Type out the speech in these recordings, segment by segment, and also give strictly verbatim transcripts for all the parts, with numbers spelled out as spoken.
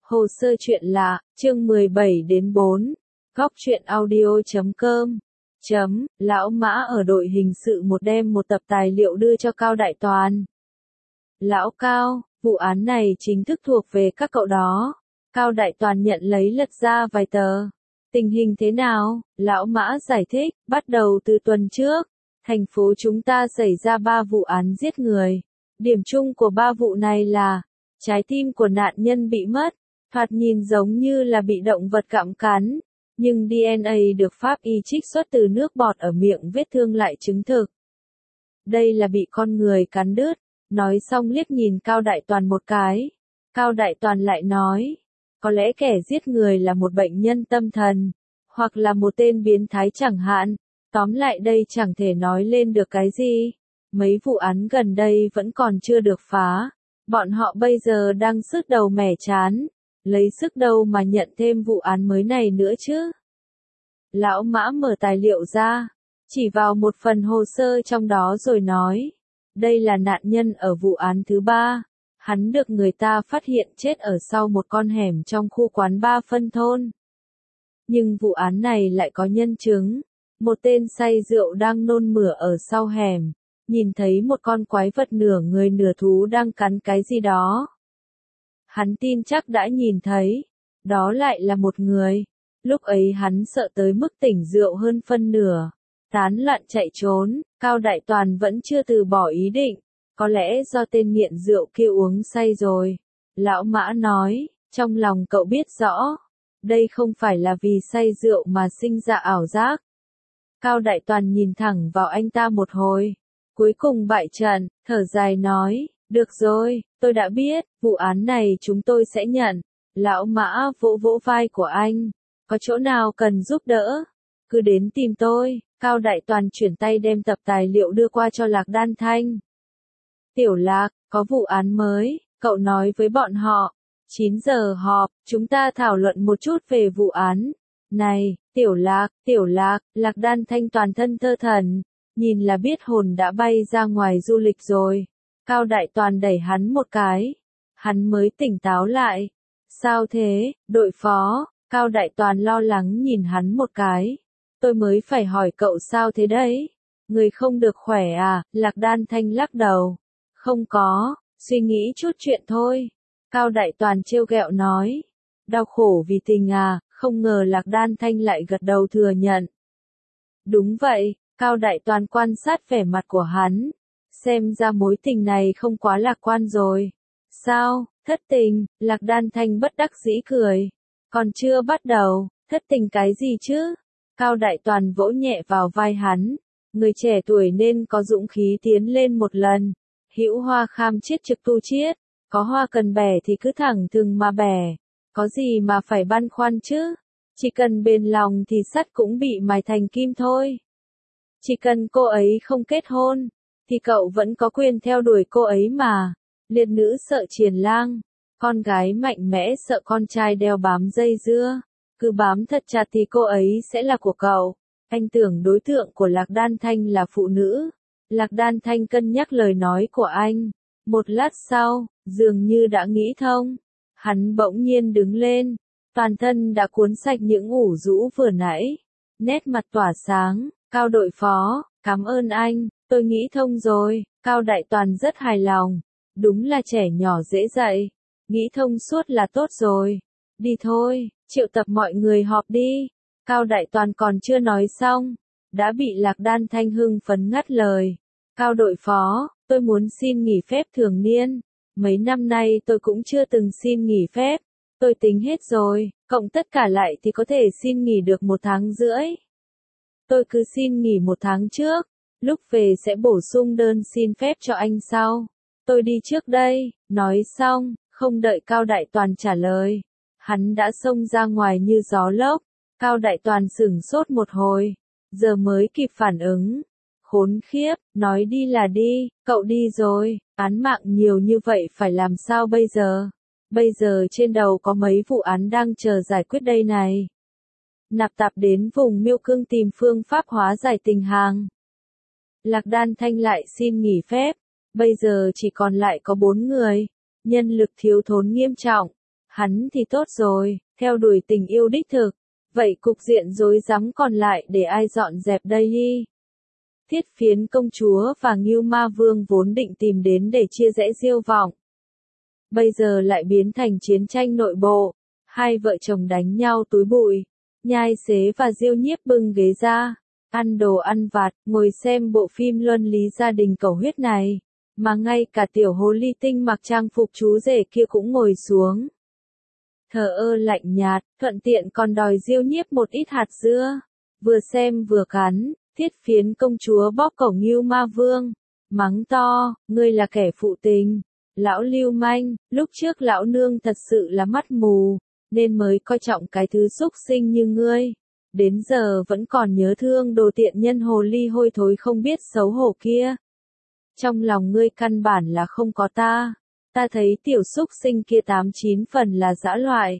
Hồ sơ chuyện lạ, chương mười bảy đến bốn. Góc truyện audio chấm com. Chấm, Lão Mã ở đội hình sự một đem một tập tài liệu đưa cho Cao Đại Toàn. Lão Cao, vụ án này chính thức thuộc về các cậu đó. Cao Đại Toàn nhận lấy lật ra vài tờ. Tình hình thế nào? Lão Mã giải thích, bắt đầu từ tuần trước, thành phố chúng ta xảy ra ba vụ án giết người. Điểm chung của ba vụ này là, trái tim của nạn nhân bị mất, thoạt nhìn giống như là bị động vật gặm cắn, nhưng đê en a được pháp y trích xuất từ nước bọt ở miệng vết thương lại chứng thực. Đây là bị con người cắn đứt, nói xong liếc nhìn Cao Đại Toàn một cái. Cao Đại Toàn lại nói, có lẽ kẻ giết người là một bệnh nhân tâm thần, hoặc là một tên biến thái chẳng hạn, tóm lại đây chẳng thể nói lên được cái gì. Mấy vụ án gần đây vẫn còn chưa được phá, bọn họ bây giờ đang sứt đầu mẻ chán, lấy sức đâu mà nhận thêm vụ án mới này nữa chứ. Lão Mã mở tài liệu ra, chỉ vào một phần hồ sơ trong đó rồi nói, đây là nạn nhân ở vụ án thứ ba, hắn được người ta phát hiện chết ở sau một con hẻm trong khu quán ba phân thôn. Nhưng vụ án này lại có nhân chứng, một tên say rượu đang nôn mửa ở sau hẻm, nhìn thấy một con quái vật nửa người nửa thú đang cắn cái gì đó. Hắn tin chắc đã nhìn thấy, đó lại là một người. Lúc ấy hắn sợ tới mức tỉnh rượu hơn phân nửa, tán loạn chạy trốn. Cao Đại Toàn vẫn chưa từ bỏ ý định, có lẽ do tên nghiện rượu kia uống say rồi. Lão Mã nói, trong lòng cậu biết rõ, đây không phải là vì say rượu mà sinh ra ảo giác. Cao Đại Toàn nhìn thẳng vào anh ta một hồi, cuối cùng bại trận, thở dài nói, được rồi, tôi đã biết, vụ án này chúng tôi sẽ nhận. Lão Mã vỗ vỗ vai của anh, có chỗ nào cần giúp đỡ, cứ đến tìm tôi. Cao Đại Toàn chuyển tay đem tập tài liệu đưa qua cho Lạc Đan Thanh. Tiểu Lạc, có vụ án mới, cậu nói với bọn họ. chín giờ họp, chúng ta thảo luận một chút về vụ án. Này, Tiểu Lạc, Tiểu Lạc, Lạc Đan Thanh toàn thân thơ thẩn, nhìn là biết hồn đã bay ra ngoài du lịch rồi. Cao Đại Toàn đẩy hắn một cái, hắn mới tỉnh táo lại. Sao thế, đội phó? Cao Đại Toàn lo lắng nhìn hắn một cái. Tôi mới phải hỏi cậu sao thế đấy? Người không được khỏe à? Lạc Đan Thanh lắc đầu. Không có, suy nghĩ chút chuyện thôi. Cao Đại Toàn trêu ghẹo nói. Đau khổ vì tình à? Không ngờ Lạc Đan Thanh lại gật đầu thừa nhận. Đúng vậy, Cao Đại Toàn quan sát vẻ mặt của hắn. Xem ra mối tình này không quá lạc quan rồi. Sao, thất tình? Lạc Đan Thanh bất đắc dĩ cười. Còn chưa bắt đầu, thất tình cái gì chứ? Cao Đại Toàn vỗ nhẹ vào vai hắn. Người trẻ tuổi nên có dũng khí tiến lên một lần. Hữu hoa kham chiết trực tu chiết. Có hoa cần bẻ thì cứ thẳng thừng mà bẻ. Có gì mà phải băn khoăn chứ? Chỉ cần bền lòng thì sắt cũng bị mài thành kim thôi. Chỉ cần cô ấy không kết hôn, thì cậu vẫn có quyền theo đuổi cô ấy mà. Liệt nữ sợ triền lang, con gái mạnh mẽ sợ con trai đeo bám dây dưa. Cứ bám thật chặt thì cô ấy sẽ là của cậu. Anh tưởng đối tượng của Lạc Đan Thanh là phụ nữ. Lạc Đan Thanh cân nhắc lời nói của anh. Một lát sau, dường như đã nghĩ thông. Hắn bỗng nhiên đứng lên. Toàn thân đã cuốn sạch những ủ rũ vừa nãy. Nét mặt tỏa sáng. Cao đội phó, cảm ơn anh, tôi nghĩ thông rồi. Cao Đại Toàn rất hài lòng. Đúng là trẻ nhỏ dễ dạy. Nghĩ thông suốt là tốt rồi. Đi thôi, triệu tập mọi người họp đi. Cao Đại Toàn còn chưa nói xong, đã bị Lạc Đan Thanh hưng phấn ngắt lời. Cao đội phó, tôi muốn xin nghỉ phép thường niên. Mấy năm nay tôi cũng chưa từng xin nghỉ phép. Tôi tính hết rồi, cộng tất cả lại thì có thể xin nghỉ được một tháng rưỡi. Tôi cứ xin nghỉ một tháng trước, lúc về sẽ bổ sung đơn xin phép cho anh sau. Tôi đi trước đây. Nói xong, không đợi Cao Đại Toàn trả lời, hắn đã xông ra ngoài như gió lốc. Cao Đại Toàn sửng sốt một hồi, giờ mới kịp phản ứng. Khốn khiếp, nói đi là đi, cậu đi rồi, án mạng nhiều như vậy phải làm sao bây giờ? Bây giờ trên đầu có mấy vụ án đang chờ giải quyết đây này. Nạp Tạp đến vùng Miêu Cương tìm phương pháp hóa giải tình hàng. Lạc Đan Thanh lại xin nghỉ phép, bây giờ chỉ còn lại có bốn người. Nhân lực thiếu thốn nghiêm trọng. Hắn thì tốt rồi, theo đuổi tình yêu đích thực. Vậy cục diện rối rắm còn lại để ai dọn dẹp đây đi? Thiết Phiến công chúa và Ngưu Ma Vương vốn định tìm đến để chia rẽ Diêu Vọng. Bây giờ lại biến thành chiến tranh nội bộ, hai vợ chồng đánh nhau túi bụi. Nhai Xế và Diêu Nhiếp bưng ghế ra, ăn đồ ăn vặt, ngồi xem bộ phim luân lý gia đình cầu huyết này. Mà ngay cả tiểu hồ ly tinh mặc trang phục chú rể kia cũng ngồi xuống. Thờ ơ lạnh nhạt, thuận tiện còn đòi Diêu Nhiếp một ít hạt dưa. Vừa xem vừa cắn, Thiết Phiến công chúa bóp cổ Ngưu Ma Vương. Mắng to, ngươi là kẻ phụ tình. Lão lưu manh, lúc trước lão nương thật sự là mắt mù, nên mới coi trọng cái thứ xúc sinh như ngươi. Đến giờ vẫn còn nhớ thương đồ tiện nhân hồ ly hôi thối không biết xấu hổ kia. Trong lòng ngươi căn bản là không có ta. Ta thấy tiểu xúc sinh kia tám chín phần là dã loại.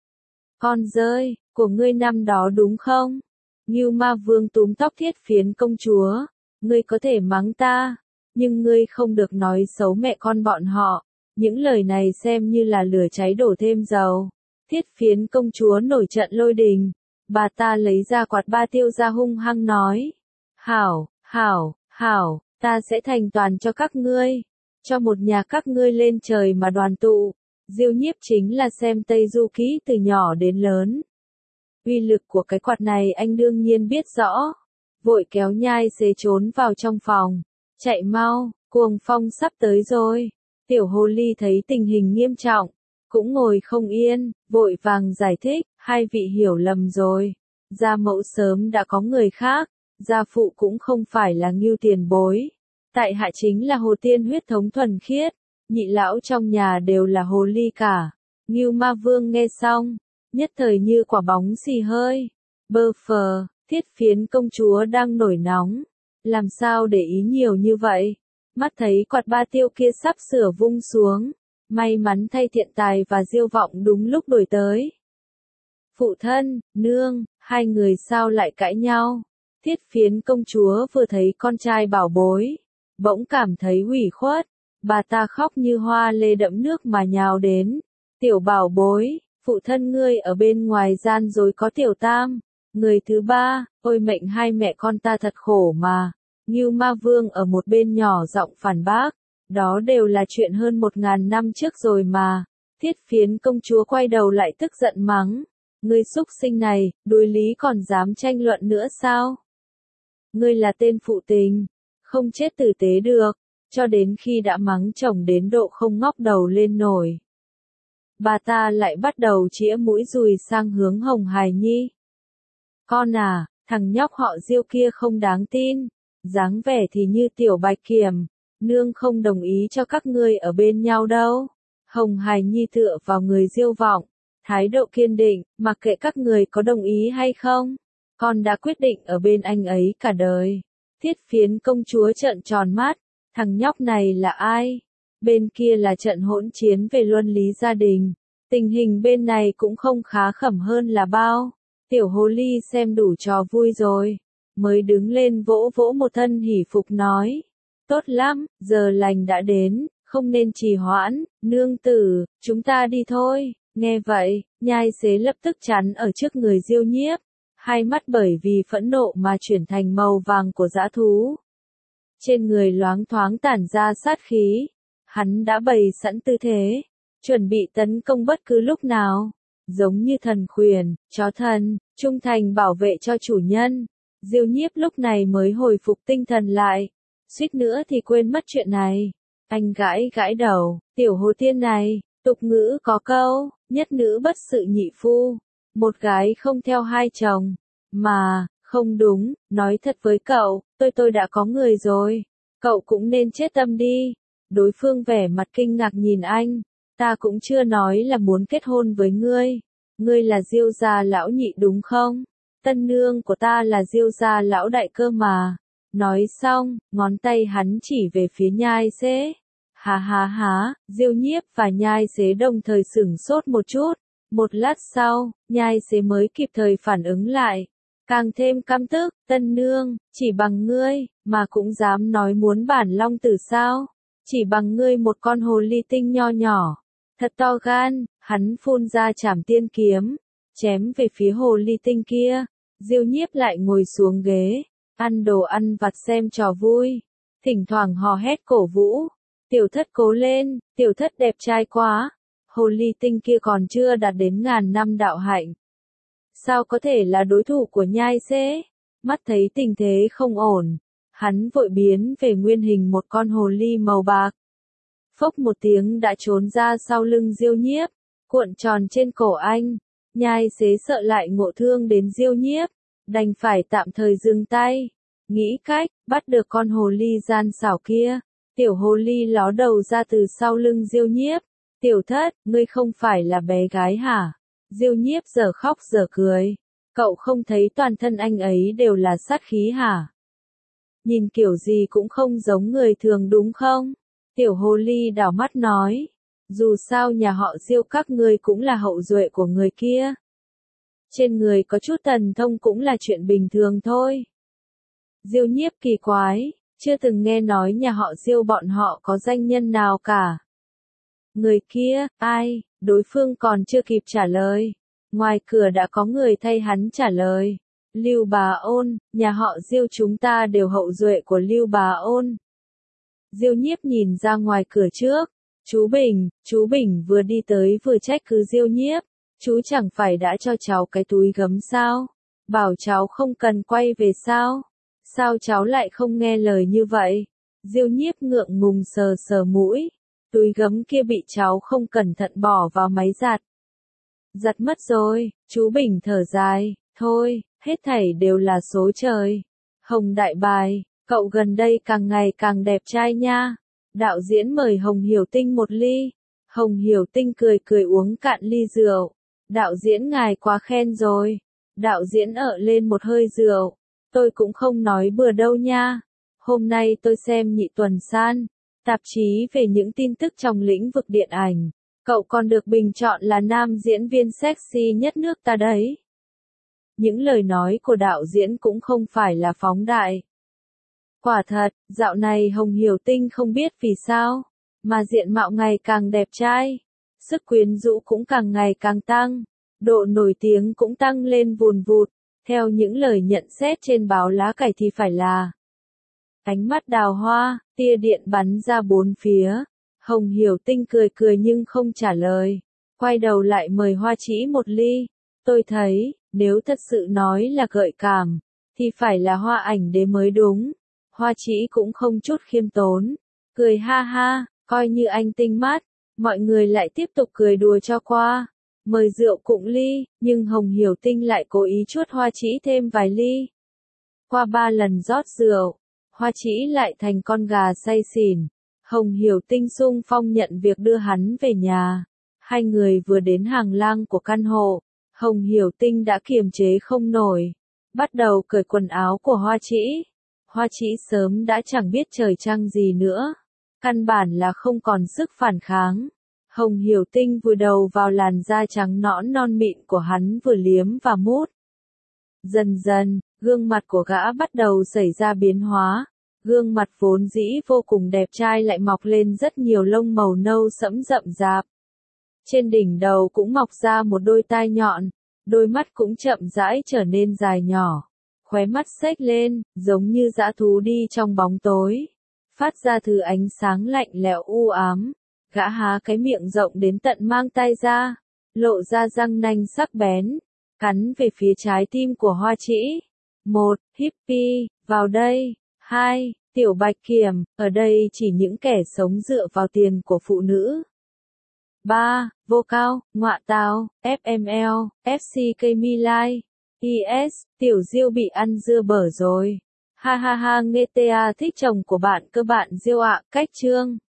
Con rơi, của ngươi năm đó đúng không? Ngưu Ma Vương túm tóc Thiết Phiến công chúa. Ngươi có thể mắng ta, nhưng ngươi không được nói xấu mẹ con bọn họ. Những lời này xem như là lửa cháy đổ thêm dầu. Thiết Phiến công chúa nổi trận lôi đình. Bà ta lấy ra quạt ba tiêu ra hung hăng nói. Hảo, hảo, hảo, ta sẽ thành toàn cho các ngươi. Cho một nhà các ngươi lên trời mà đoàn tụ. Diêu Nhiếp chính là xem Tây Du Ký từ nhỏ đến lớn. Uy lực của cái quạt này anh đương nhiên biết rõ. Vội kéo Nhai Xế trốn vào trong phòng. Chạy mau, cuồng phong sắp tới rồi. Tiểu hồ ly thấy tình hình nghiêm trọng, cũng ngồi không yên, vội vàng giải thích, hai vị hiểu lầm rồi. Gia mẫu sớm đã có người khác, gia phụ cũng không phải là Ngưu tiền bối. Tại hạ chính là hồ tiên huyết thống thuần khiết, nhị lão trong nhà đều là hồ ly cả. Ngưu Ma Vương nghe xong, nhất thời như quả bóng xì hơi. Bơ phờ, Thiết Phiến công chúa đang nổi nóng. Làm sao để ý nhiều như vậy? Mắt thấy quạt ba tiêu kia sắp sửa vung xuống. May mắn thay Thiện Tài và Diêu Vọng đúng lúc đuổi tới. Phụ thân, nương, hai người sao lại cãi nhau? Thiết Phiến công chúa vừa thấy con trai bảo bối, bỗng cảm thấy ủy khuất. Bà ta khóc như hoa lê đẫm nước mà nhào đến. Tiểu bảo bối, phụ thân ngươi ở bên ngoài gian dối có tiểu tam. Người thứ ba, ôi mệnh hai mẹ con ta thật khổ mà. Ngưu Ma Vương ở một bên nhỏ giọng phản bác. Đó đều là chuyện hơn một ngàn năm trước rồi mà. Thiết Phiến công chúa quay đầu lại tức giận mắng. Ngươi xúc sinh này, đối lý còn dám tranh luận nữa sao? Ngươi là tên phụ tình, không chết tử tế được, cho đến khi đã mắng chồng đến độ không ngóc đầu lên nổi. Bà ta lại bắt đầu chĩa mũi dùi sang hướng Hồng Hải Nhi. Con à, thằng nhóc họ Diêu kia không đáng tin, dáng vẻ thì như tiểu bạch kiểm, nương không đồng ý cho các ngươi ở bên nhau đâu. Hồng Hải Nhi tựa vào người Diêu Vọng, thái độ kiên định, mặc kệ các người có đồng ý hay không, con đã quyết định ở bên anh ấy cả đời. Thiết Phiến công chúa trợn tròn mắt, thằng nhóc này là ai? Bên kia là trận hỗn chiến về luân lý gia đình, tình hình bên này cũng không khá khẩm hơn là bao. Tiểu hồ ly xem đủ trò vui rồi, mới đứng lên vỗ vỗ một thân hỉ phục nói. Tốt lắm, giờ lành đã đến, không nên trì hoãn, nương tử, chúng ta đi thôi. Nghe vậy, Nhai Xế lập tức chắn ở trước người Diêu Nhiếp, hai mắt bởi vì phẫn nộ mà chuyển thành màu vàng của dã thú. Trên người loáng thoáng tản ra sát khí, hắn đã bày sẵn tư thế, chuẩn bị tấn công bất cứ lúc nào, giống như thần khuyển, chó thần, trung thành bảo vệ cho chủ nhân. Diêu Nhiếp lúc này mới hồi phục tinh thần lại, suýt nữa thì quên mất chuyện này. Anh gãi gãi đầu, tiểu hồ tiên này, tục ngữ có câu, nhất nữ bất sự nhị phu, một gái không theo hai chồng, mà, không đúng, nói thật với cậu, tôi tôi đã có người rồi, cậu cũng nên chết tâm đi. Đối phương vẻ mặt kinh ngạc nhìn anh, ta cũng chưa nói là muốn kết hôn với ngươi, ngươi là Diêu gia lão nhị đúng không? Tân nương của ta là Diêu gia lão đại cơ mà. Nói xong, ngón tay hắn chỉ về phía Nhai Xế. Hà hà há, Diêu Nhiếp và Nhai Xế đồng thời sửng sốt một chút. Một lát sau, Nhai Xế mới kịp thời phản ứng lại. Càng thêm căm tức, tân nương, chỉ bằng ngươi, mà cũng dám nói muốn bản long tử sao? Chỉ bằng ngươi một con hồ ly tinh nho nhỏ. Thật to gan, Hắn phun ra trảm tiên kiếm, chém về phía hồ ly tinh kia. Diêu Nhiếp lại ngồi xuống ghế, ăn đồ ăn vặt xem trò vui, thỉnh thoảng hò hét cổ vũ. Tiểu thất cố lên, tiểu thất đẹp trai quá. Hồ ly tinh kia còn chưa đạt đến ngàn năm đạo hạnh. Sao có thể là đối thủ của nhai xế? Mắt thấy tình thế không ổn, hắn vội biến về nguyên hình một con hồ ly màu bạc. Phốc một tiếng đã trốn ra sau lưng Diêu Nhiếp, cuộn tròn trên cổ anh. Nhai xế sợ lại ngộ thương đến Diêu Nhiếp, đành phải tạm thời dừng tay, nghĩ cách bắt được con hồ ly gian xảo kia. Tiểu hồ ly ló đầu ra từ sau lưng Diêu Nhiếp. Tiểu thất, ngươi không phải là bé gái hả? Diêu Nhiếp giờ khóc giờ cười. Cậu không thấy toàn thân anh ấy đều là sát khí hả? Nhìn kiểu gì cũng không giống người thường đúng không? Tiểu hồ ly đảo mắt nói. Dù sao nhà họ Diêu các ngươi cũng là hậu duệ của người kia. Trên người có chút thần thông cũng là chuyện bình thường thôi. Diêu Nhiếp kỳ quái, chưa từng nghe nói nhà họ Diêu bọn họ có danh nhân nào cả. Người kia, ai? Đối phương còn chưa kịp trả lời. Ngoài cửa đã có người thay hắn trả lời. Lưu Bà Ôn, nhà họ Diêu chúng ta đều hậu duệ của Lưu Bà Ôn. Diêu Nhiếp nhìn ra ngoài cửa trước. Chú Bình, chú Bình vừa đi tới vừa trách cứ Diêu Nhiếp. Chú chẳng phải đã cho cháu cái túi gấm sao? Bảo cháu không cần quay về sao? Sao cháu lại không nghe lời như vậy? Diêu Nhiếp ngượng ngùng sờ sờ mũi. Túi gấm kia bị cháu không cẩn thận bỏ vào máy giặt. Giặt mất rồi, chú Bình thở dài. Thôi, hết thảy đều là số trời. Hồng Đại Bài, cậu gần đây càng ngày càng đẹp trai nha. Đạo diễn mời Hồng Hiểu Tinh một ly. Hồng Hiểu Tinh cười cười uống cạn ly rượu. Đạo diễn ngài quá khen rồi. Đạo diễn ợ lên một hơi rượu. Tôi cũng không nói bừa đâu nha. Hôm nay tôi xem Nhị Tuần San, tạp chí về những tin tức trong lĩnh vực điện ảnh. Cậu còn được bình chọn là nam diễn viên sexy nhất nước ta đấy. Những lời nói của đạo diễn cũng không phải là phóng đại. Quả thật, dạo này Hồng Hiểu Tinh không biết vì sao, mà diện mạo ngày càng đẹp trai. Sức quyến rũ cũng càng ngày càng tăng. Độ nổi tiếng cũng tăng lên vùn vụt. Theo những lời nhận xét trên báo lá cải thì phải là ánh mắt đào hoa, tia điện bắn ra bốn phía. Hồng Hiểu Tinh cười cười nhưng không trả lời. Quay đầu lại mời Hoa Trĩ một ly. Tôi thấy, nếu thật sự nói là gợi cảm, thì phải là Hoa Ảnh Đế mới đúng. Hoa Trĩ cũng không chút khiêm tốn. Cười ha ha, coi như anh tinh mắt. Mọi người lại tiếp tục cười đùa cho qua. Mời rượu cụng ly, nhưng Hồng Hiểu Tinh lại cố ý chuốt Hoa Trĩ thêm vài ly. Qua ba lần rót rượu, Hoa Trĩ lại thành con gà say xỉn. Hồng Hiểu Tinh sung phong nhận việc đưa hắn về nhà. Hai người vừa đến hàng lang của căn hộ, Hồng Hiểu Tinh đã kiềm chế không nổi. Bắt đầu cởi quần áo của Hoa Trĩ. Hoa Trĩ sớm đã chẳng biết trời trăng gì nữa. Căn bản là không còn sức phản kháng. Hồng Hiểu Tinh vùi đầu vào làn da trắng nõn non mịn của hắn vừa liếm và mút. Dần dần, gương mặt của gã bắt đầu xảy ra biến hóa. Gương mặt vốn dĩ vô cùng đẹp trai lại mọc lên rất nhiều lông màu nâu sẫm rậm rạp. Trên đỉnh đầu cũng mọc ra một đôi tai nhọn. Đôi mắt cũng chậm rãi trở nên dài nhỏ. Khóe mắt xếch lên, giống như dã thú đi trong bóng tối. Phát ra thứ ánh sáng lạnh lẽo u ám. Gã há cái miệng rộng đến tận mang tay ra, lộ ra răng nanh sắc bén, cắn về phía trái tim của Hoa Trĩ. Một, hippie, vào đây. Hai, tiểu bạch kiểm, ở đây chỉ những kẻ sống dựa vào tiền của phụ nữ. Ba, vô cao, ngọa tào, ép em lờ, ép xê ca Milai, i ét, tiểu Diêu bị ăn dưa bở rồi. Ha ha ha, nghe tê a thích chồng của bạn cơ bạn Diêu ạ, cách chương.